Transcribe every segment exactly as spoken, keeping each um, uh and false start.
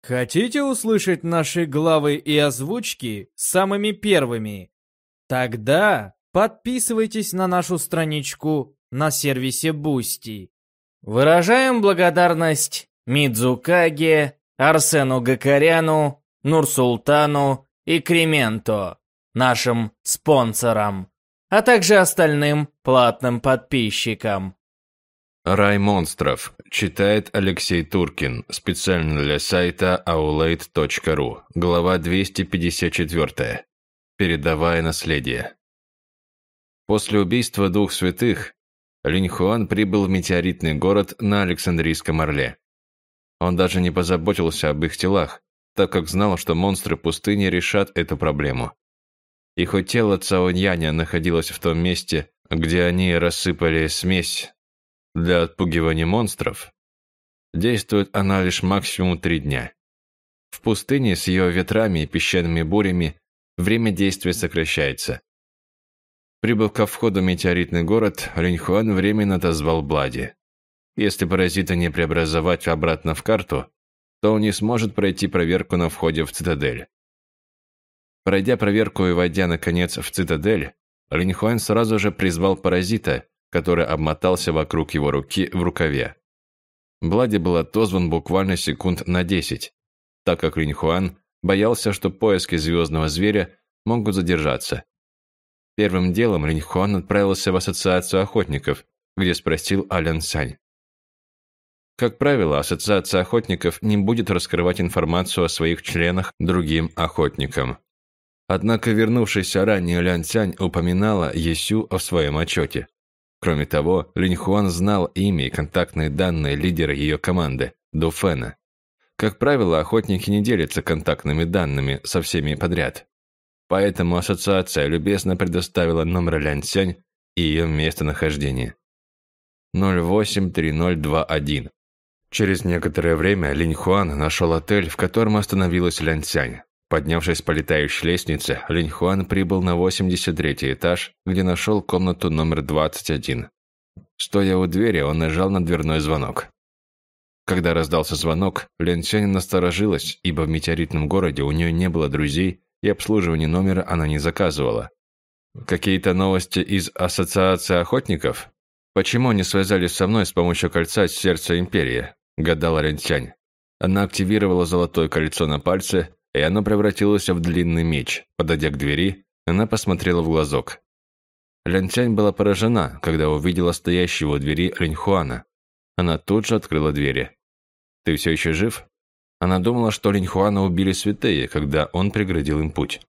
Хотите услышать наши главы и озвучки самыми первыми? Тогда подписывайтесь на нашу страничку на сервисе Boosty. Выражаем благодарность Мидзукаге, Арсену Гакаряну, Нурсултану и Кременто, нашим спонсорам, а также остальным платным подписчикам. Рай монстров. Читает Алексей Туркин. Специально для сайта аулейт точка ру. Глава двести пятьдесят четыре. Передавая наследие. После убийства двух святых, Линьхуан прибыл в метеоритный город на Александрийском Орле. Он даже не позаботился об их телах, так как знал, что монстры пустыни решат эту проблему. И хоть тело Цаоньяня находилось в том месте, где они рассыпали смесь для отпугивания монстров, действует она лишь максимум три дня. В пустыне с ее ветрами и песчаными бурями время действия сокращается. Прибыв ко входу в метеоритный город, Линьхуан временно отозвал Блади. Если паразита не преобразовать обратно в карту, то он не сможет пройти проверку на входе в цитадель. Пройдя проверку и войдя, наконец, в цитадель, Линьхуан сразу же призвал паразита, который обмотался вокруг его руки в рукаве. Блади был отозван буквально секунд на десять, так как Линьхуан боялся, что поиски звездного зверя могут задержаться. Первым делом Линьхуан отправился в ассоциацию охотников, где спросил о Лян Цань. Как правило, ассоциация охотников не будет раскрывать информацию о своих членах другим охотникам. Однако вернувшаяся ранее Лян Цань упоминала Есю в своем отчете. Кроме того, Линьхуан знал имя и контактные данные лидера ее команды, Ду Фэна. Как правило, охотники не делятся контактными данными со всеми подряд. Поэтому ассоциация любезно предоставила номер Лян Цянь и ее местонахождение. ноль восемь три ноль два один. Через некоторое время Линьхуан нашел отель, в котором остановилась Лян Цянь. Поднявшись по летающей лестнице, Линьхуан прибыл на восемьдесят третий этаж, где нашел комнату номер двадцать один. Стоя у двери, он нажал на дверной звонок. Когда раздался звонок, Лян Цянь насторожилась, ибо в метеоритном городе у нее не было друзей, и обслуживание номера она не заказывала. «Какие-то новости из Ассоциации охотников? Почему они связались со мной с помощью кольца сердца Империи?» – гадала Лян Цянь. Она активировала золотое кольцо на пальце, и оно превратилось в длинный меч. Подойдя к двери, она посмотрела в глазок. Лян Цянь была поражена, когда увидела стоящего у двери Линьхуана. Она тут же открыла двери. «Ты все еще жив?» Она думала, что Линьхуана убили святые, когда он преградил им путь.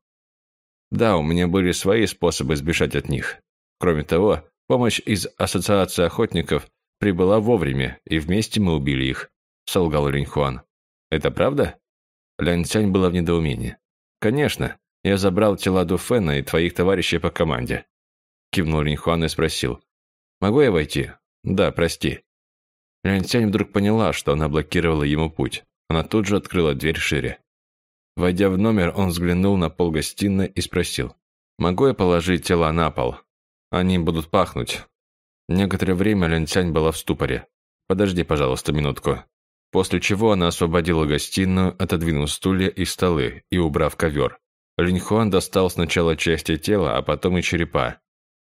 «Да, у меня были свои способы сбежать от них. Кроме того, помощь из Ассоциации охотников прибыла вовремя, и вместе мы убили их», – солгал Линьхуан. «Это правда?» Лян Цянь была в недоумении. «Конечно, я забрал тела Ду Фэна и твоих товарищей по команде», – кивнул Линьхуан и спросил. «Могу я войти?» «Да, прости». Лян Цянь вдруг поняла, что она блокировала ему путь. Она тут же открыла дверь шире. Войдя в номер, он взглянул на пол гостиной и спросил. «Могу я положить тела на пол? Они будут пахнуть». Некоторое время Лян Цянь была в ступоре. «Подожди, пожалуйста, минутку». После чего она освободила гостиную, отодвинув стулья и столы и убрав ковер. Линьхуан достал сначала части тела, а потом и черепа.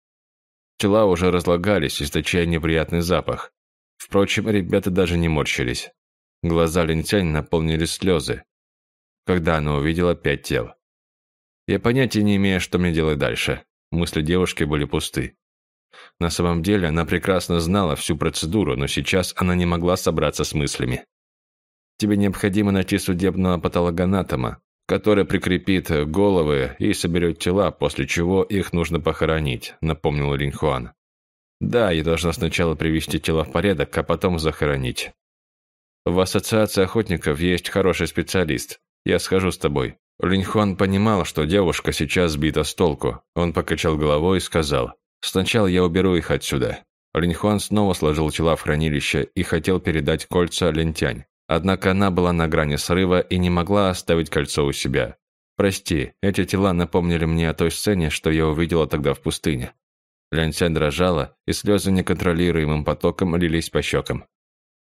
Тела уже разлагались, источая неприятный запах. Впрочем, ребята даже не морщились. Глаза Лян Цянь наполнились слезы, когда она увидела пять тел. Я понятия не имею, что мне делать дальше. Мысли девушки были пусты. На самом деле, она прекрасно знала всю процедуру, но сейчас она не могла собраться с мыслями. «Тебе необходимо найти судебного патологоанатома, который прикрепит головы и соберет тела, после чего их нужно похоронить», – напомнил Линьхуан. «Да, я должна сначала привести тела в порядок, а потом захоронить. В Ассоциации охотников есть хороший специалист. Я схожу с тобой». Линьхуан понимал, что девушка сейчас сбита с толку. Он покачал головой и сказал: «Сначала я уберу их отсюда». Линьхуан снова сложил тела в хранилище и хотел передать кольца Лян Цянь. Однако она была на грани срыва и не могла оставить кольцо у себя. «Прости, эти тела напомнили мне о той сцене, что я увидела тогда в пустыне». Лян Цянь дрожала, и слезы неконтролируемым потоком лились по щекам.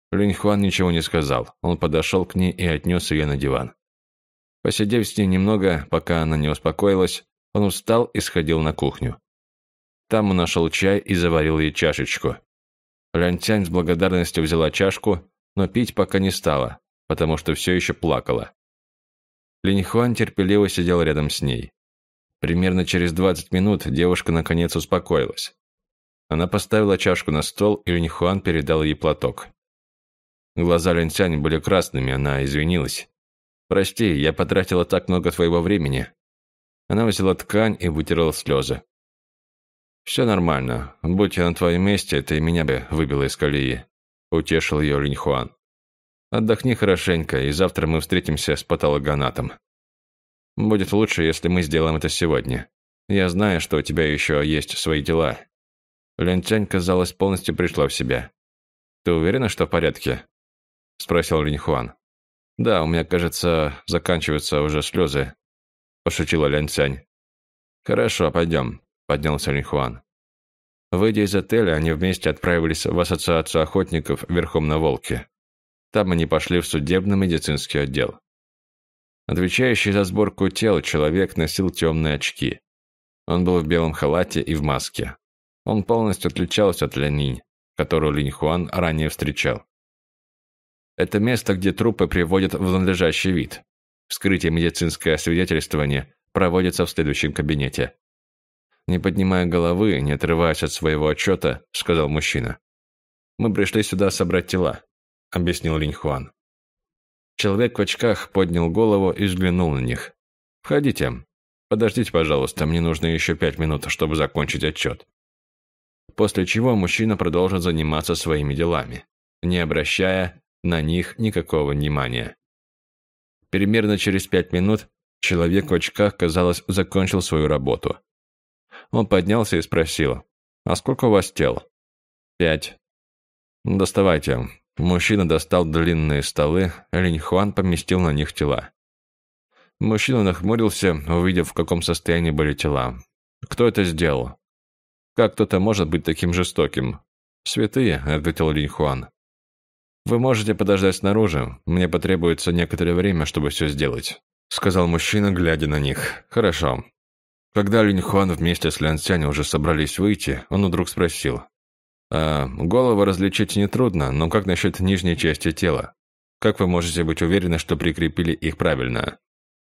Линьхуан ничего не сказал. Он подошел к ней и отнес ее на диван. Посидев с ней немного, пока она не успокоилась, он устал и сходил на кухню. Там он нашел чай и заварил ей чашечку. Лянцянь с благодарностью взяла чашку, но пить пока не стала, потому что все еще плакала. Линьхуан терпеливо сидел рядом с ней. Примерно через двадцать минут девушка наконец успокоилась. Она поставила чашку на стол, и Линьхуан передал ей платок. Глаза Лянцянь были красными, она извинилась. «Прости, я потратила так много твоего времени». Она взяла ткань и вытерла слезы. «Все нормально. Будь я на твоем месте, это и меня бы выбило из колеи», – утешил ее Линьхуан. «Отдохни хорошенько, и завтра мы встретимся с патологоанатом. Будет лучше, если мы сделаем это сегодня. Я знаю, что у тебя еще есть свои дела». Лянцянь, казалось, полностью пришла в себя. «Ты уверена, что в порядке?» – спросил Линьхуан. «Да, у меня, кажется, заканчиваются уже слезы», – пошутила Лянцянь. «Хорошо, пойдем», – поднялся Линьхуан. Выйдя из отеля, они вместе отправились в ассоциацию охотников верхом на волке. Там они пошли в судебно-медицинский отдел. Отвечающий за сборку тел человек носил темные очки. Он был в белом халате и в маске. Он полностью отличался от Лянинь, которую Линьхуан ранее встречал. Это место, где трупы приводят в надлежащий вид. Вскрытие и медицинское освидетельствование проводится в следующем кабинете. Не поднимая головы, не отрываясь от своего отчета, сказал мужчина. «Мы пришли сюда собрать тела», — объяснил Линьхуан. Человек в очках поднял голову и взглянул на них. «Входите. Подождите, пожалуйста, мне нужно еще пять минут, чтобы закончить отчет». После чего мужчина продолжил заниматься своими делами, не обращая на них никакого внимания. Примерно через пять минут человек в очках, казалось, закончил свою работу. Он поднялся и спросил: «А сколько у вас тел?» «Пять». «Доставайте». Мужчина достал длинные столы, Линьхуан поместил на них тела. Мужчина нахмурился, увидев, в каком состоянии были тела. «Кто это сделал? Как кто-то может быть таким жестоким?» «Святые», — ответил Линьхуан. «Вы можете подождать снаружи, мне потребуется некоторое время, чтобы все сделать», — сказал мужчина, глядя на них. «Хорошо». Когда Линьхуан вместе с Лянцянь уже собрались выйти, он вдруг спросил: «А голову различить нетрудно, но как насчет нижней части тела? Как вы можете быть уверены, что прикрепили их правильно?»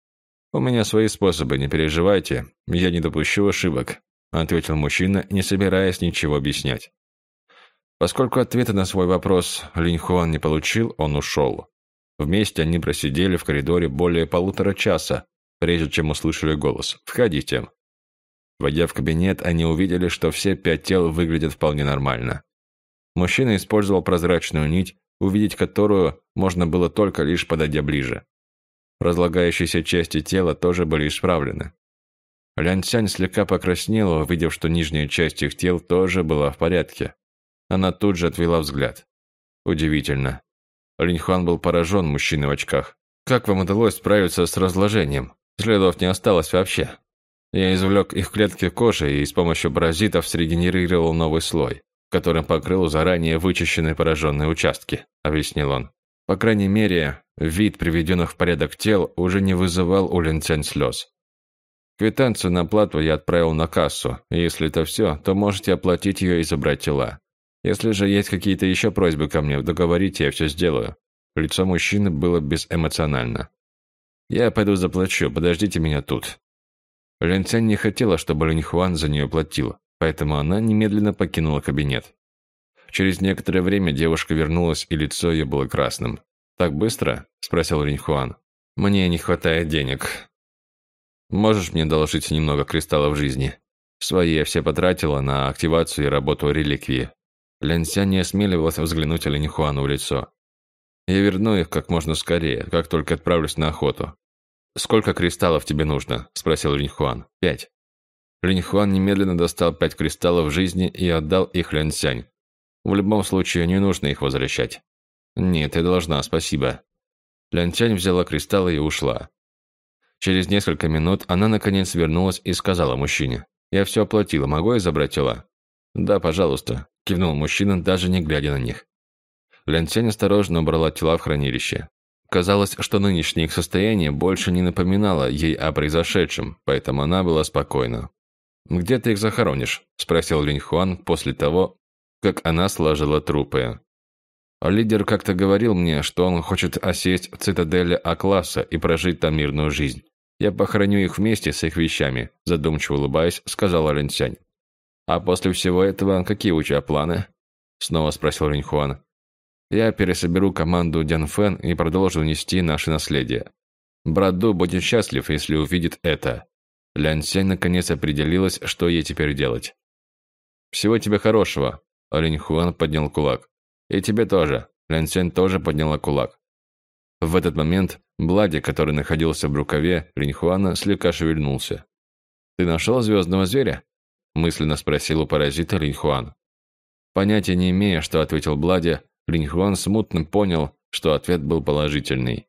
«У меня свои способы, не переживайте, я не допущу ошибок», — ответил мужчина, не собираясь ничего объяснять. Поскольку ответа на свой вопрос Линьхуан не получил, он ушел. Вместе они просидели в коридоре более полутора часа, прежде чем услышали голос: «Входите». Войдя в кабинет, они увидели, что все пять тел выглядят вполне нормально. Мужчина использовал прозрачную нить, увидеть которую можно было только лишь подойдя ближе. Разлагающиеся части тела тоже были исправлены. Лянцянь слегка покраснела, увидев, что нижняя часть их тел тоже была в порядке. Она тут же отвела взгляд. Удивительно. Линьхуан был поражен мужчиной в очках. «Как вам удалось справиться с разложением? Следов не осталось вообще. Я извлек их клетки кожи и с помощью паразитов срегенерировал новый слой, которым покрыл заранее вычищенные пораженные участки», — объяснил он. По крайней мере, вид приведенных в порядок тел уже не вызывал у Лянцянь слез. «Квитанцию на оплату я отправил на кассу, и если это все, то можете оплатить ее и забрать тела. Если же есть какие-то еще просьбы ко мне, договорите, я все сделаю». Лицо мужчины было безэмоционально. «Я пойду заплачу, подождите меня тут». Лянцянь не хотела, чтобы Линьхуан за нее платил, поэтому она немедленно покинула кабинет. Через некоторое время девушка вернулась, и лицо ее было красным. «Так быстро?» – спросил Линьхуан. «Мне не хватает денег. Можешь мне доложить немного кристаллов жизни?» Свои я все потратила на активацию и работу реликвии. Лянцянь не осмеливалась взглянуть Линьхуану в лицо. «Я верну их как можно скорее, как только отправлюсь на охоту». «Сколько кристаллов тебе нужно?» – спросил Линьхуан. «Пять». Линьхуан немедленно достал пять кристаллов жизни и отдал их Лянцянь. «В любом случае, не нужно их возвращать». «Нет, я должна, спасибо». Лянцянь взяла кристаллы и ушла. Через несколько минут она наконец вернулась и сказала мужчине: «Я все оплатила, могу я забрать тела?» «Да, пожалуйста», – кивнул мужчина, даже не глядя на них. Лян Цянь осторожно убрала тела в хранилище. Казалось, что нынешнее их состояние больше не напоминало ей о произошедшем, поэтому она была спокойна. «Где ты их захоронишь?» – спросил Линь Хуан после того, как она сложила трупы. «Лидер как-то говорил мне, что он хочет осесть в цитадели А-класса и прожить там мирную жизнь. Я похороню их вместе с их вещами», – задумчиво улыбаясь, сказала Лян Цянь. «А после всего этого какие у тебя планы?» – снова спросил Линь Хуан. «Я пересоберу команду Дян Фэн и продолжу нести наше наследие. Брат Ду будет счастлив, если увидит это». Лян Цянь наконец определилась, что ей теперь делать. «Всего тебе хорошего», – Линь Хуан поднял кулак. «И тебе тоже», – Лян Цянь тоже подняла кулак. В этот момент Блади, который находился в рукаве Линь Хуана, слегка шевельнулся. «Ты нашел звездного зверя?» – мысленно спросил у паразита Линь Хуан. Понятия не имея, что ответил Блади, Линь Хуан смутно понял, что ответ был положительный.